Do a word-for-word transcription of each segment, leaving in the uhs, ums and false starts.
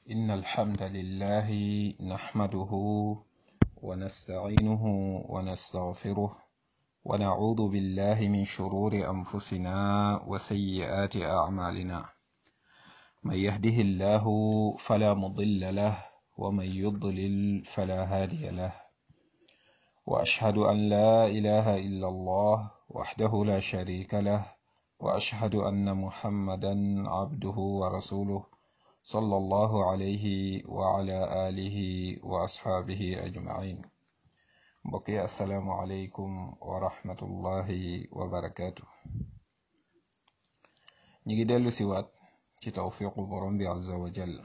إن الحمد لله نحمده ونستعينه ونستغفره ونعوذ بالله من شرور أنفسنا وسيئات أعمالنا من يهده الله فلا مضل له ومن يضلل فلا هادي له وأشهد أن لا إله إلا الله وحده لا شريك له وأشهد أن محمدا عبده ورسوله صلى الله عليه وعلى آله وأصحابه أجمعين. بقي السلام عليكم ورحمة الله وبركاته. نيجي دلو سوات ci tawfiqu borom bi azza wa jalla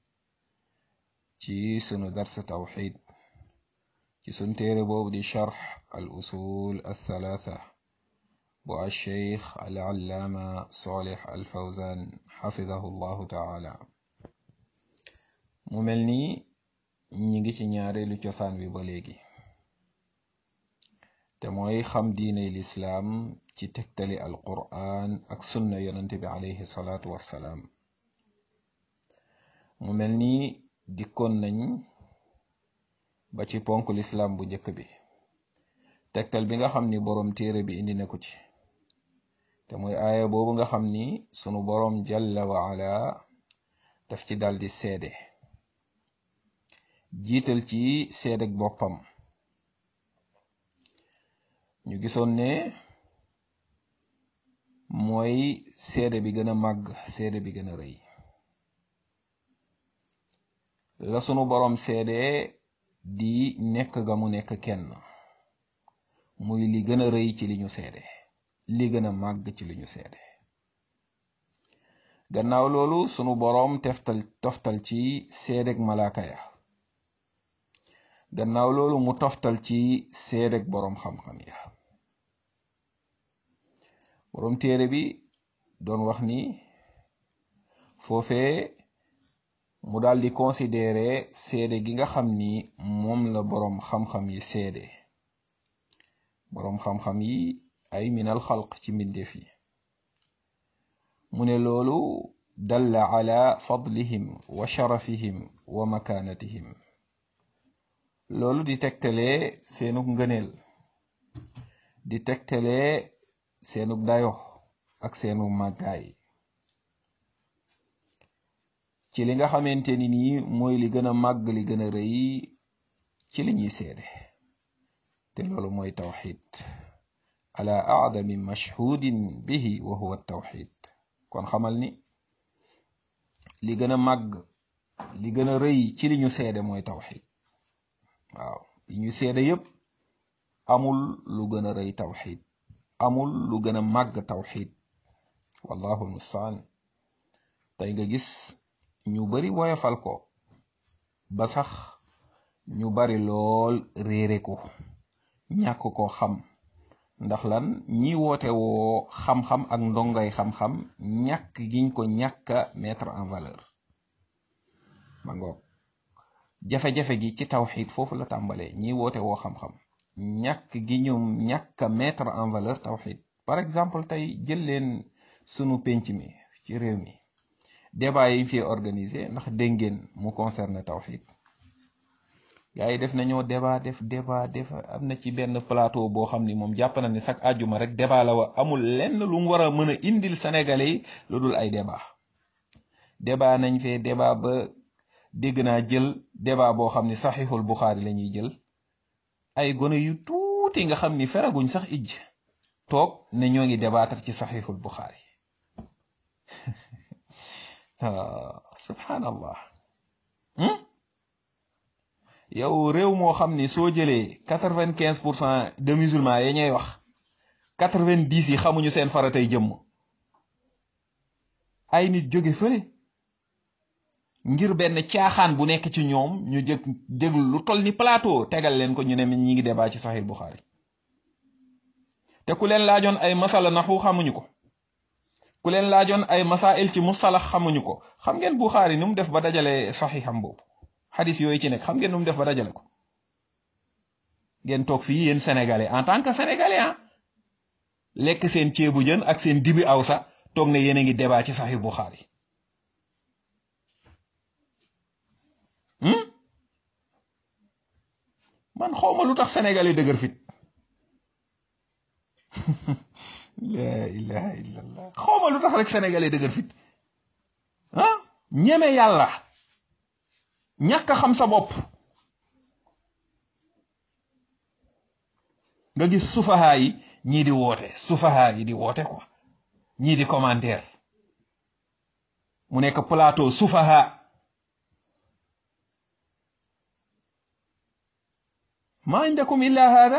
ci sunu dars tawhid ci sun téere boobu di sharh al usul al thalatha bu al sheikh al allama salih al fawzan xafidahu llahu taala. mu mel ni ñi ngi ci ñaareelu cosaan bi ba léegi te mooy xam diine lislaam ci tegtali al qur'an ak sunna yonente bi alayhi salaatu wassalaam. mu mel ni dikkoon nañ ba ci ponk lislaam bu njëkk bi tegtal bi nga xam ni boroom téere bi indi na ko ci te mooy aaya boobu nga xam ni sunu boroom jalla wa ala daf ci daldi seede jiital ci seedeg boppam. ñu gisoon ne mooy seede bi gën a màgg, seede bi gën a rëy. la sunu boroom seede di nekk ga mu nekk kenn muy li gën a rëy ci li ñu seede, li gën a màgg ci li ñu seede. gannaaw loolu sunu boroom teftal toftal ci seedeg malaaka ya. gannaaw loolu mu toftal ci seedeg boroom xam-xam ya. boroom téere bi doon wax ni foofee mu daldi considérer seede gi nga xam ni moom la boroom xam-xam yi seede. boroom xam-xam yi ay minal xalq ci mbindeef yi. mu ne loolu dalla ala fadlihim wa sharafihim wa makaanatihim. loolu di tegtalee seenug ngëneel, di tegtalee seenug dayo ak seenu màggaay ci li nga xamante ni nii mooy li gën a màgg, li gën a rëy ci li ñuy seede, te loolu mooy tawxid. ala aadami mashhudin bihi wa huwa tawxid. kon xamal ni li gën a màgg, li gën a rëy ci li ñu seede mooy tawxid. waaw li ñu seede yépp amul lu gën a rëy tawxid, amul lu gën a màgg tawxid. wallahu almustaan. tey nga gis ñu bari woyofal ko ba sax ñu bari lool réere ko, ñàkk ko xam. ndax lan? ñi woote woo xam-xam ak ndongay xam-xam ñàkk giñ ko ñàkka mettre en valeur. ma ngoog jafe-jafe gi ci tawxid foofu la tàmbalee. ñi woote woo xam-xam ñàkk gi ñoom ñàkka mettre en valeur tawxid. par exemple tey jël leen sunu penc mi ci réew mi, débat yi fi organisé ndax dégg ngeen mu concerne tawxid. gars yi def nañoo débat def débat def am na ci benn plateau boo xam ni moom jàpp na ni chaque àjjuma rek débat la wa amul lenn lu mu war a mën a indil sénégalais yi lu dul ay débat. débat nañ fee débat ba dégg naa jël débat boo xam ni saxiixul buxaari la ñuy jël ay gone yu tuuti nga xam ni feraguñ sax ijj toog ne ñoo ngi débattre ci saxiixul buxaari. subhanallah. yow réew moo xam ni soo jëlee quatre-vingt-quinze pour cent de musulmans ya ñay wax quatre-vingt-dix yi xamuñu seen faratay jëmm. ay nit jóge fële ngir benn caaxaan bu nekk ci ñoom ñu jëg déglu lu toll ni plateau tegal leen ko ñu ne ñi ngi débat ci saxiix buxaari. te ku leen laajoon ay masala naxu xamuñu ko, ku leen laajoon ay masail ci mustalax xamuñu ko. xam ngeen buxaari nu mu def ba dajale saxiixam boobu, xadis yooyu ci nekk xam ngeen nu mu def ba dajale ko. ngeen toog fii yéen sénégalais en tant que sénégalais ah lekk seen ceebu jën ak seen dibi awsa toog ne yéen a ngi débat ci saxiix buxaari. man xawma lu tax sénégalais dëgër fit la ilaha illallah xawma lu tax rek sénégalais dëgër fit ah ñeme yàlla ñàkk a xam sa bopp nga gis sufaha yi ñii di woote sufaha yi di woote quoi ñii di commentaire mu nekk plateau sufaha ma indakum illa hada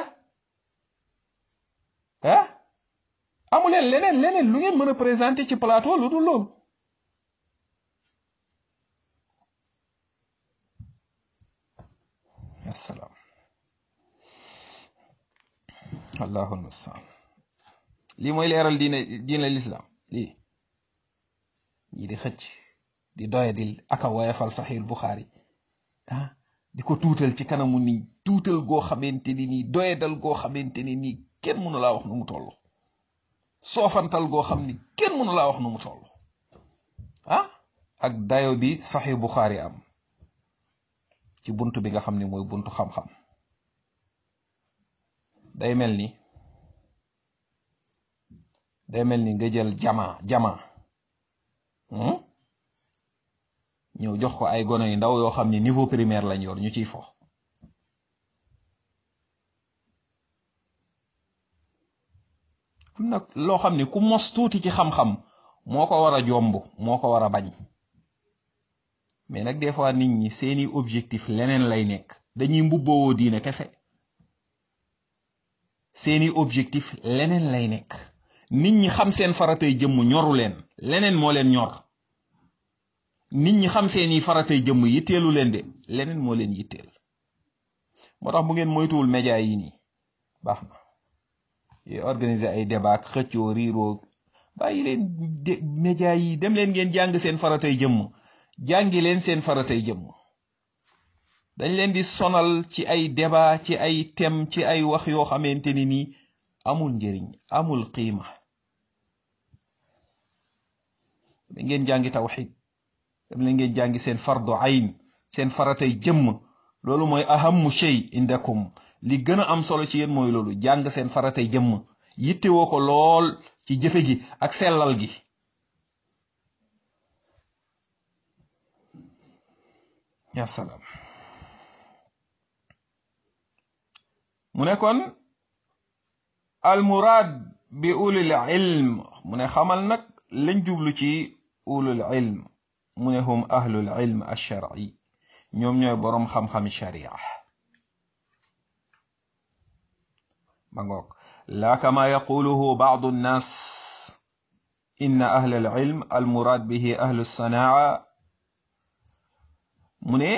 ah amuleen leneen leneen lu ngeen mën a présenter ci plateau lu dul loolu asalaam allahul mustaan lii mooy leeral diine diine l'islam lii ñi di xëcc di doyadil aka woyefal saxiil Buxaari ah di ko tuutal ci kanamu ni tuutal goo xamante ni nii doyadal goo xamante ni nii kenn mënu laa wax nu mu toll soofantal goo xam ni kenn mënu laa wax nu mu toll ah ak dayo bi saxiil Buxaari am ci buntu bi nga xam ne mooy buntu xam-xam day mel ni day mel ni nga jël jama jama ñëw jox ko ay gone yu ndaw yoo xam ni niveau primaire lañ yor ñu ciy fo am nag loo xam ni ku mos tuuti ci xam-xam moo ko war a jomb moo ko war a bañ mais nag des fois nit ñi seeni objectif leneen lay nekk dañuy mbubboo diine kese seeni objectif leneen lay nekk nit ñi xam seen faratay jëmm ñoru leen leneen moo leen ñor nit ñi xam seeni faratay jëmm yitteelu leen de leneen moo leen yitteel moo tax bu ngeen moytuwul média yi nii baax na yooyu organiser ay débat ak xëccoo riiroo bàyyi leen média yi dem leen ngeen jàng seen faratay jëmm jàngi leen seen faratay jëmm dañ leen di sonal ci ay débat ci ay thème ci ay wax yoo xamante ni nii amul njëriñ amul qiima da ngeen jàngi tawxid dem leen ngeen jàngi seen fardu ayn seen faratay jëmm loolu mooy ahamu shay indakum li gën a am solo ci yéen mooy loolu jàng seen faratay jëmm yittewoo ko lool ci jëfe gi ak sellal gi ya salaam mu ne kon al muraad bi ulul ilm mu ne xamal nag lañ jublu ci ulul ilm mu ne hum ahlul ilm ash-shar'i ñoom ñooy boroom xam-xami sharia ma ngoog laa kama yaquluhu ba'du an-nas inna ahlal ilm al muraad bihi ahlu sanaa mu ne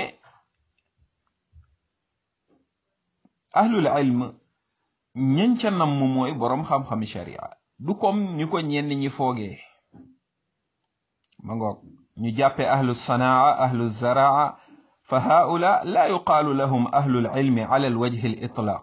ahlul ilm ñen ca namm mooy boroom xam-xami sharia du comme ñu ko ñenn ñi foogee ma ngoog ñu jàppe ahlu sanaa ahlu zaraa fa haula la yuqaalu lahum ahlul ilmi ala al wajhi al itlaq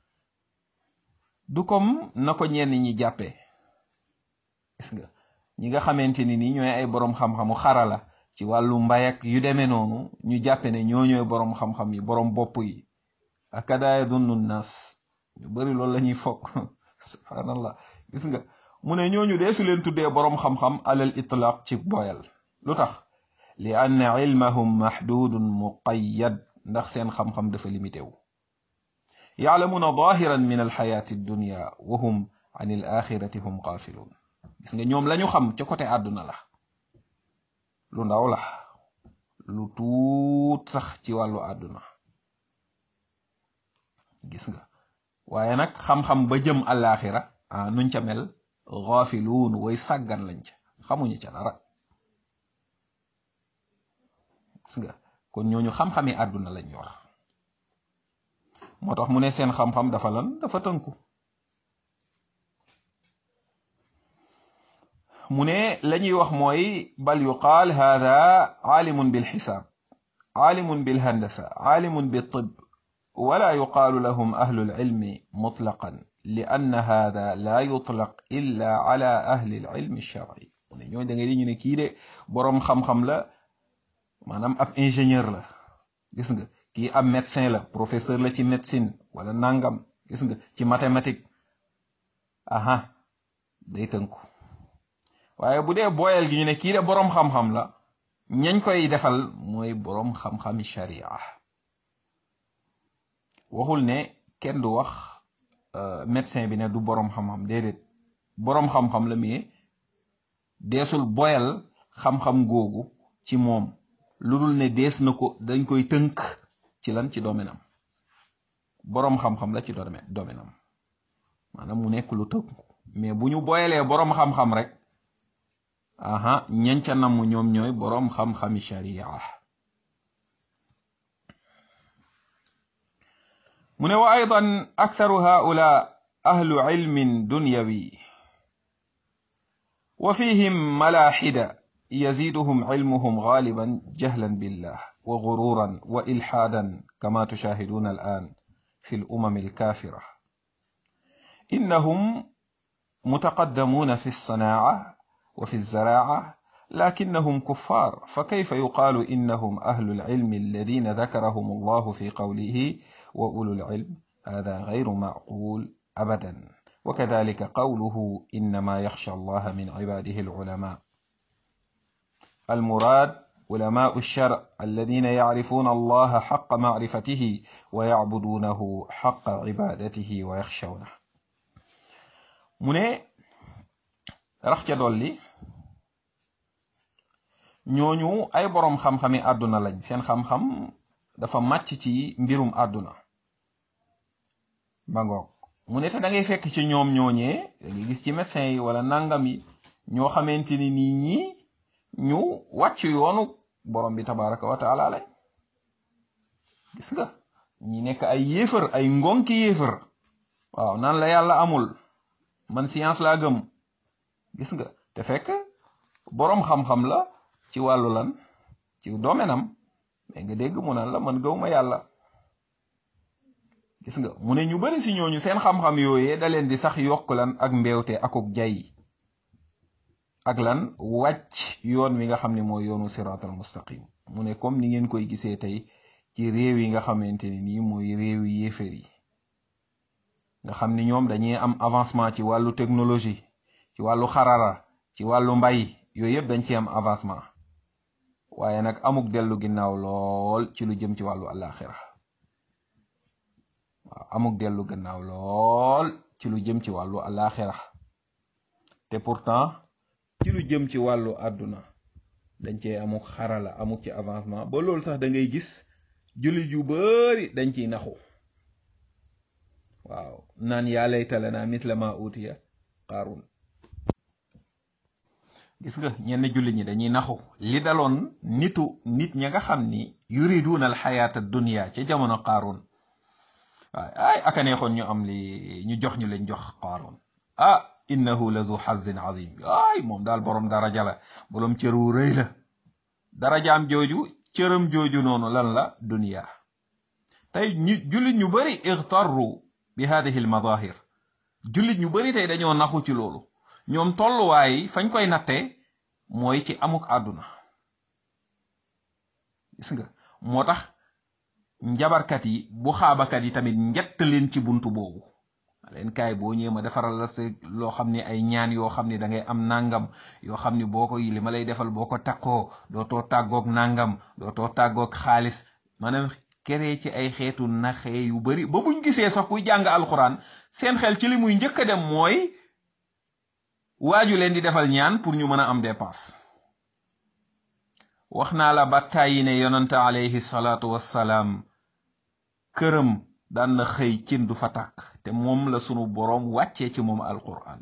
du comme na ko ñenn ñi jàppe gis nga ñi nga xamante ni nii ñooy ay boroom xam-xamu xarala ci wàllu mbay ak yu demee noonu ñu jàppe ne ñoo ñooy boroom xam-xam yi boroom bopp yi akada yadunnu nnaas ñu bari loolu la ñuy fokk subhanallah gis nga mu ne ñooñu deesu leen tuddee boroom xam-xam alal itlaq ci boyal lu tax li anna ilmahum mahdudun muqayyad ndax seen xam-xam dafa limité wu ya'lamuna zahiran min alxayaati dunya wa hum an al axirati hum gafilun gis nga ñoom lañu xam ca côté àdduna la lu ndaw la lu tuut sax ci wàllu àdduna gis nga waaye nag xam-xam ba jëm àllaaxira ah nuñ ca mel gaafiluun way sàggan lañ ca xamuñu ca dara gis nga kon ñooñu xam-xami àdduna lañ yor moo tax mu ne seen xam-xam dafa lan dafa tënku mu ne lañuy wax mooy bal yuqaal hada aalimun bil xisaab aalimun bil handasa aalimun bil tibb wala yuqaalu lahum ahlul ilmi mutlaqan li anna hada la yutlaq illa ala ahli al ilmi shar'i mu ne ñooñu da ngay di ñu ne kii de boroom xam-xam la maanaam ab ingénieur la gis nga kii am médecin la professeur la ci médecine wala nangam gis nga ci mathématique aha day tënku waaye bu dee boyal gi ñu ne kii de boroom xam-xam la ñañ koy defal mooy boroom xam-xami sharia waxul ne kenn du wax médecin bi ne du boroom xam-xam déedéet boroom xam-xam la mais deesul boyal xam-xam googu ci moom lu dul ne dees na ko dañ koy tënk ci lan ci domaine am boroom xam-xam la ci domaine am maanaam mu nekk lu tënk mais bu ñu boyalee boroom xam-xam rek aha ñañ ca namm ñoom ñooy boroom xam-xami sharia mu ne wa aydan aktharu haula ahlu ilmin dunyawi wa fihim malahida يزيدهم علمهم غالبا جهلا بالله وغرورا وإلحادا كما تشاهدون الآن في الأمم الكافرة إنهم متقدمون في الصناعة وفي الزراعة لكنهم كفار فكيف يقال إنهم أهل العلم الذين ذكرهم الله في قوله وأولو العلم هذا غير معقول أبدا وكذلك قوله إنما يخشى الله من عباده العلماء المراد علماء الشرع الذين يعرفون الله حق معرفته ويعبدونه حق عبادته ويخشونه mu ne rax ca dolli ñooñu ay boroom xam-xami àdduna lañ seen xam-xam dafa màcc ci mbirum àdduna ba ngoog mu ne te da ngay fekk ci ñoom ñooñee da ngay gis ci médecin yi wala nangam yi ñoo xamante ni nii ñi ñu wàcc yoonu borom bi tabaraka wa taala lañ gis nga ñi nekk ay yéefar ay ngonki yéefar waaw naan la yàlla amul man science laa gëm gis nga te fekk boroom xam-xam la ci wàllu lan ci domaine am mais nga dégg mu naan la man gëwma yàlla gis nga mu ne ñu bari fi ñooñu seen xam-xam yooyee da leen di sax yokk lan ak mbewte akuk jay ak lan wàcc yoon wi nga xam ne mooy yoonu siratal mustaqim mu ne comme ni ngeen koy gisee tey ci réew yi nga xamante ni nii mooy réew yi yéefar yi nga xam ni ñoom dañuy am avancement ci wàllu technologie ci wàllu xarara ci wàllu mbay yooyu yëpp dañ ci am avancement waaye nag amuk dellu ginnaaw lool ci lu jëm ci wàllu alaxira waaw amuk dellu ginnaaw lool ci lu jëm ci wàllu alaxira te pourtant ci lu jëm ci wàllu àdduna dañ cee amuk xarala amuk ci avancement ba loolu sax da ngay gis jullit yu bari dañ ciy naxu waaw naan yaa layta lanaa misla maa uutiya Qaaruun gis nga ñenn jullit ñi dañuy naxu li daloon nitu nit ña nga xam ni yuriduuna al xayaata dunya ca jamono Qaaruun waaw ay aka neexoon ñu am li ñu jox ñu leen jox Qaaruun ah innahu la zu xazin azim ay moom daal boroom daraja la boroom cër wu rëy la darajaam jooju cëram jooju noonu lan la dunya tey ñu jullit ñu bari igtarru bi hadihi al madahir jullit ñu bari tey dañoo naxu ci loolu ñoom tolluwaay fañ koy natte mooy ci amuk àdduna gis nga moo tax njabarkat yi bu xaabakat yi tamit njett leen ci buntu boobu leen kaay boo ñëwee ma defaral la sa loo xam ne ay ñaan yoo xam ne da ngay am nangam yoo xam ne boo ko li ma lay defal boo ko takkoo dootoo tàggoog nangam dootoo tàggoog xaalis maanaam keree ci ay xeetu naxee yu bari ba buñ gisee sax kuy jàng alxuraan seen xel ci li muy njëkk a dem mooy waaju leen di defal ñaan pour ñu mën a am dépense wax naa la ba tàyyi ne yonante alayhi salaatu wassalaam këram daan na xëy cin du fa tàkk te moom la sunu boroom wàccee ci moom alquran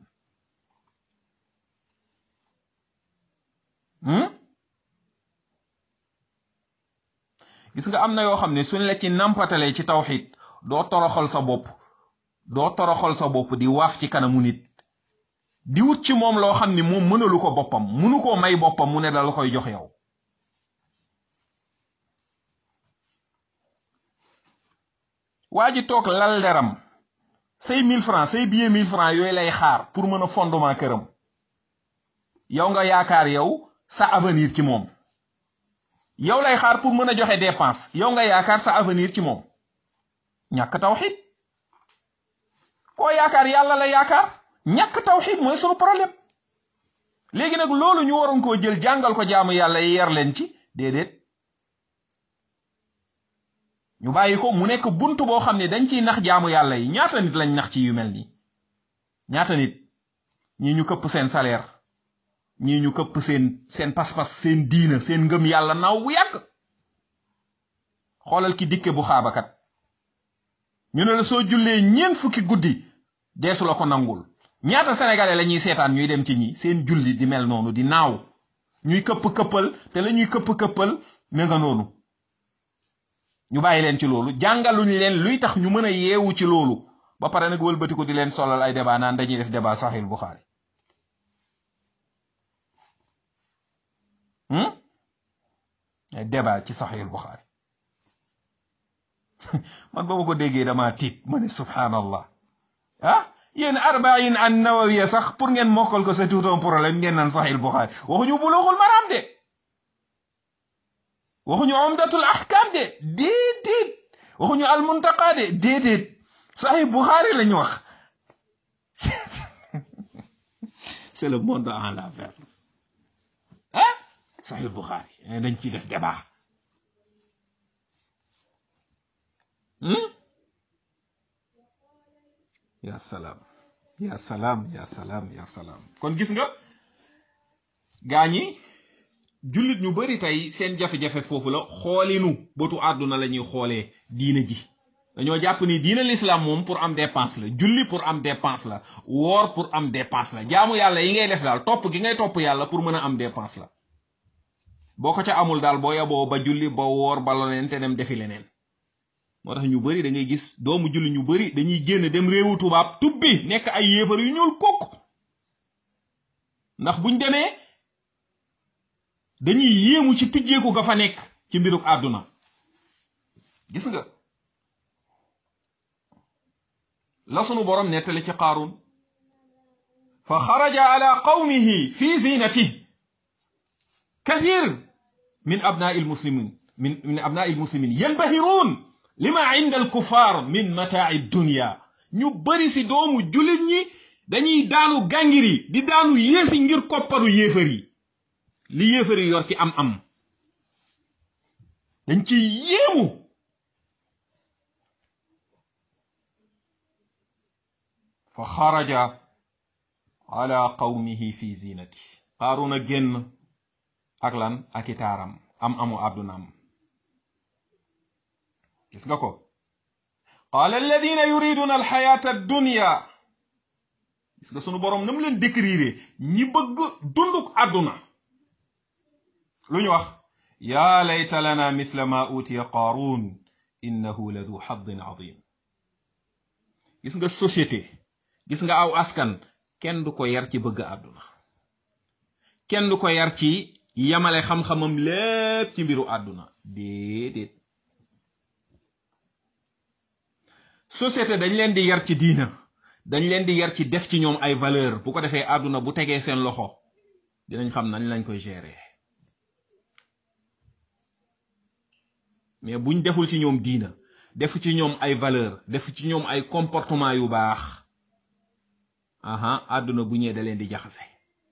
gis nga am na yoo xam ne suñ la ci nampatalee ci tawxid doo toroxal sa bopp doo toroxal sa bopp di waaf ci kanamu nit di wut ci moom loo xam ni moom mënalu ko boppam mënu koo may boppam mu ne dala koy jox yow waa ji toog lal deram say mille francs say billet mille francs yooyu lay xaar pour mën a fondement këram yow nga yaakaar yow sa avenir ci moom yow lay xaar pour mën a joxe dépense yow nga yaakaar sa avenir ci moom ñàkk tawxid koo yaakaar yàlla la yaakaar ñàkk tawxid mooy sunu problème léegi nag loolu ñu waroon koo jël jàngal ko jaamu yàlla yi yar leen ci déedéet ñu bàyyi ko mu nekk buntu boo xam ne dañ ciy nax jaamu yàlla yi ñaata nit lañ nax ci yu mel nii ñaata nit ñii ñu këpp seen salaire ñii ñu këpp seen seen pas-pas seen diina seen ngëm yàlla naaw bu yàgg xoolal ki dikke bu xaabakat ñu ne la soo jullee ñeent fukki guddi deesu la ko nangul ñaata sénégalais la ñuy seetaan ñuy dem ci ñi seen julli di mel noonu di naaw ñuy këpp këppal te la ñuy këpp këppal me nga noonu ñu bàyyi leen ci loolu jàngaluñ leen luy tax ñu mën a yeewu ci loolu ba pare nag wëlbatiku di leen solal ay débat naan dañuy def débat Sahih Bukhari hmm ay débat ci Sahih Bukhari man ba ma ko déggee dama tiit ma ne subhanallah ah yéen arbaïn an nawawiya sax pour ngeen mokkal ko c'est tout un problème ngeen naan Sahih Bukhari waxuñu bulughul maram de waxuñu umdatul ahkam de déedéet waxuñu al muntaqa de déedéet Sahih Bukhari lañu wax c'est le monde en l'envers ah Sahih Bukhari dañ ci def débat hmm ya salam ya salam ya salam ya salam kon gis nga gaañi jullit ñu bari tey seen jafe-jafe foofu la xoolinu bëtu àdduna la ñuy xoolee diina ji dañoo jàpp ni diina l'islam moom pour am dépense la julli pour am dépense la woor pour am dépense la jaamu yàlla yi ngay def daal topp gi ngay topp yàlla pour mën a am dépense la boo ko ca amul daal boo yaboo ba julli ba woor ba leneen te dem defi leneen moo tax ñu bari da ngay gis doomu julli ñu bari dañuy génn dem réewu tubaab tubbi nekk ay yéefar yu ñuul kokk ndax buñ demee dañuy yéemu ci tijjeeku ga fa nekk ci mbiruk àdduna gis nga la sunu borom nettali ci Qaarun fa xaraja ala qawmihi fi zinatihi kathir min abnaa'i almuslimin min min abnaa'i almuslimin yanbahirun lima inda alkuffar min mataa'i dunya ñu bari ci doomu julit ñi dañuy daanu gàngiri di daanu yéesi ngir kopparu yéefar yi li yéefar yi yor ci am am dañ ci yéemu fa xaraja ala qawmihi fi zinati Qaaruna génn ak lan ak itaaram am amu àddunaam gis nga ko qaala alladina yuriduna alxayata addunya gis nga sunu boroom nam leen décrire ñi bëgg dunduk àdduna lu ñu wax yaa layta lana mithla ma utiya Qaarun innahu la du haddin azim gis nga société gis nga aw askan kenn du ko yar ci bëgg àdduna kenn du ko yar ci yamale xam-xamam lépp ci mbiru àdduna déedéet société dañ leen di yar ci diina dañ leen di yar ci def ci ñoom ay valeur bu ko defee àdduna bu tegee seen loxo dinañ xam nañ lañ koy gérer mais buñ deful ci ñoom diina defu ci ñoom ay valeur defu ci ñoom ay comportement yu baax aha àdduna bu ñëwee da leen di jaxase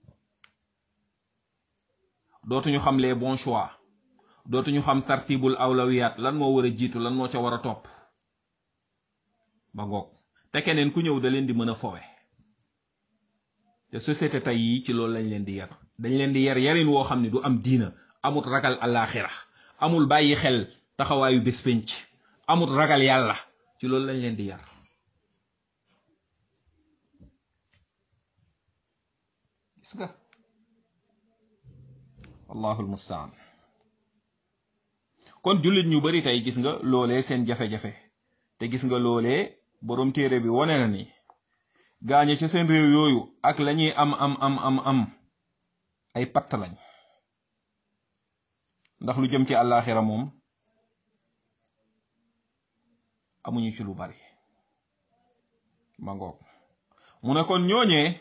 dootuñu xam les bons choix dootuñu xam tartibul awlawiyat lan moo war a jiitu lan moo ca war a topp ba ngoog te keneen ku ñëw da leen di mën a fowe te société tey yi ci loolu lañ leen di yar dañ leen di yar yarin woo xam ne du am diina amul ragal alaxira amul bàyyi xel taxawaayu bés penc amul ragal yàlla ci loolu lañ leen di yar gis nga wallahu almustaan kon jullit ñu bari tey gis nga loolee seen jafe-jafe te gis nga loolee boroom téere bi wone na ni gaañe ca seen réew yooyu ak lañuy am am am am am ay patt lañ ndax lu jëm ci àllaaxira moom amuñu ci lu bari ma ngoog mu ne kon ñooñee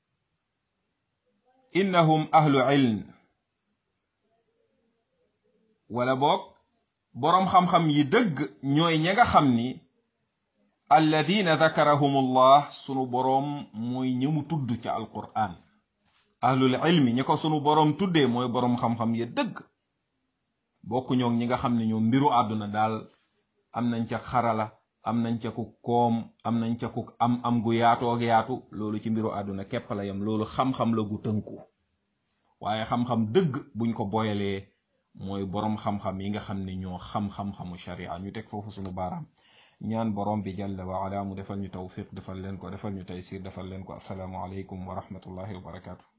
innahum ahlu ilm wala boog boroom xam-xam yi dëgg ñooy ña nga xam ni alladina dakarahumullah sunu boroom mooy ñëmu tudd ca alquran ahlul ilmi ñi ko sunu boroom tuddee mooy boroom xam-xam ya dëgg bokku ñoog ñi nga xam ne ñoom mbiru àdduna daal am nañ ca xarala am nañ ca ku koom am nañ ca ku am am gu yaatoog yaatu loolu ci mbiru àdduna képp la yam loolu xam-xam la gu tënku waaye xam-xam dëgg buñ ko boyalee mooy boroom xam-xam yi nga xam ne ñoo xam-xam-xamu sharia ñu teg foofu sunu baaraam ñaan boroom bi jalla wa ala mu defal ñu tawfiq defal leen ko defal ñu taysir defal leen ko assalaamu alaykum wa rahmatullahi wa barakatuh